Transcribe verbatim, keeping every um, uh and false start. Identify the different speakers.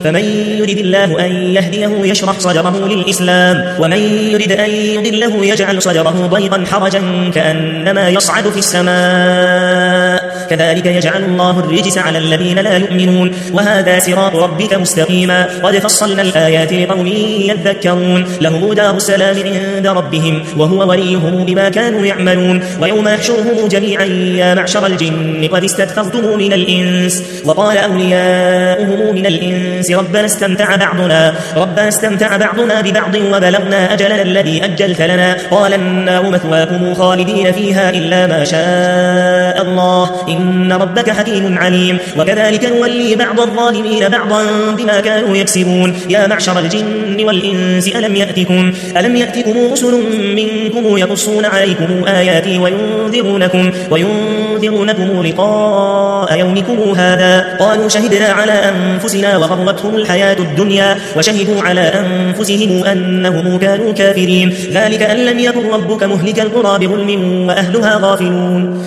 Speaker 1: فمن يرد الله أن يهديه يشرح صدره للإسلام ومن يرد أن يضله يجعل صدره ضيقا حرجا كأنما يصعد في السماء كذلك يجعل الله الرجس على الذين لا يؤمنون وهذا صراط ربك مستقيما قد فصلنا الآيات لقوم يذكرون لهم دار السلام عند ربهم وهو وليهم بما كانوا يعملون ويوم يحشرهم جميعا يا معشر الجن قد استكثرتم من الإنس وقال أولياؤهم من الإنس ربنا استمتع بعضنا ربنا استمتع بعضنا ببعض وبلغنا أجلنا الذي أجلت لنا قال النار مثواكم خالدين فيها إلا ما شاء الله إن ربك حكيم عليم وكذلك نولي بعض الظالمين بعضا بما كانوا يكسبون يا معشر الجن والإنس ألم يأتكم ألم يأتكم رسل منكم يقصون عليكم آياتي وينذرونكم وينذرونكم لقاء يومكم هذا قالوا شهدنا على أنفسنا وغرتهم الحياة الدنيا وشهدوا على أنفسهم أنهم كانوا كافرين ذلك أن لم يكن ربك مهلك القرى بظلم وأهلها غافلون